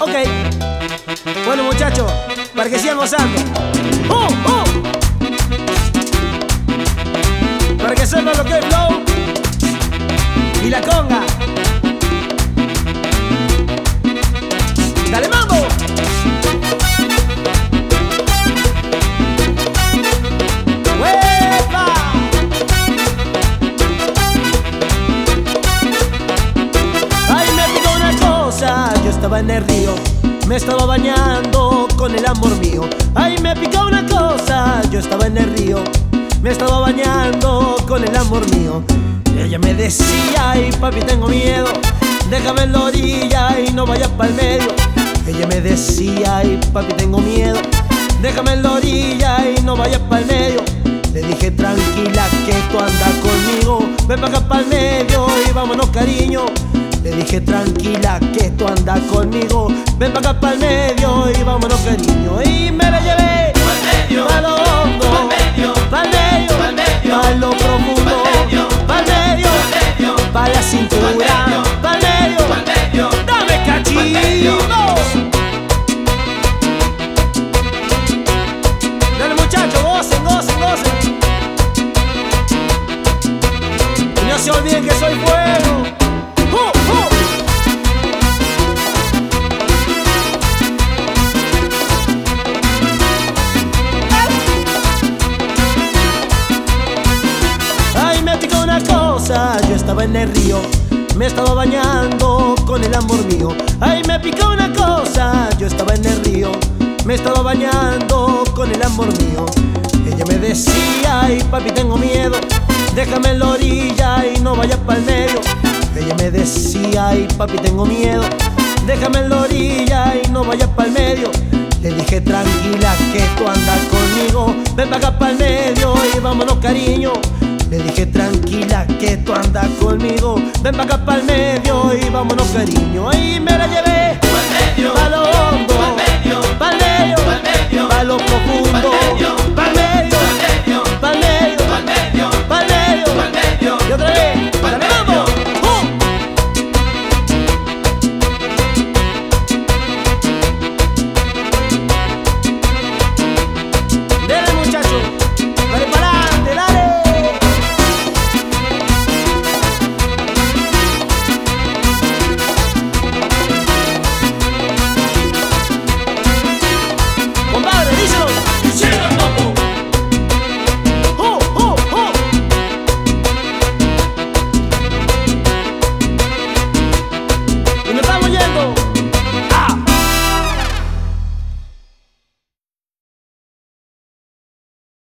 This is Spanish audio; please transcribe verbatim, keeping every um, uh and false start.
Ok. Bueno, muchachos, para que sigan gozando. ¡Oh, oh! Para que sepan lo que es flow y la conga. ¡Dale, mambo! ¡Huepa! Ay, me pidió una cosa, yo estaba en el río, me estaba bañando con el amor mío. Ay, me picó una cosa, yo estaba en el río, me estaba bañando con el amor mío. Ella me decía, ay papi tengo miedo, déjame en la orilla y no vayas pa'l medio. Ella me decía, ay papi tengo miedo, déjame en la orilla y no vayas pa'l medio. Le dije tranquila que tú andas conmigo, ven pa' acá pa'l medio y vámonos cariño. Le dije tranquila que tú andas conmigo, ven pa' acá pa'l medio y vámonos cariño. Y me la llevé pa'l medio, pa' lo hondo, pa'l medio, pa'l medio, pa'l medio, pa' lo profundo, pa'l medio, pa'l medio, pa'l medio, pa' la cintura, pa'l medio, pa'l medio, dame cachito. Dale muchachos, gocen, gocen, gocen. Y no se olviden que soy fuego. ¡Uh, uh! Ay, me picó una cosa, yo estaba en el río, me estaba bañando con el amor mío. Ay, me picó una cosa, yo estaba en el río, me estaba bañando con el amor mío. Ella me decía, ay papi tengo miedo, déjame en la orilla y no vayas pa'l medio. Ella me decía, ay papi tengo miedo, déjame en la orilla y no vayas pa'l medio. Le dije tranquila que tú andas conmigo, ven pa' acá pa'l medio y vámonos cariño. Le dije tranquila que tú andas conmigo, ven pa' acá pa'l medio y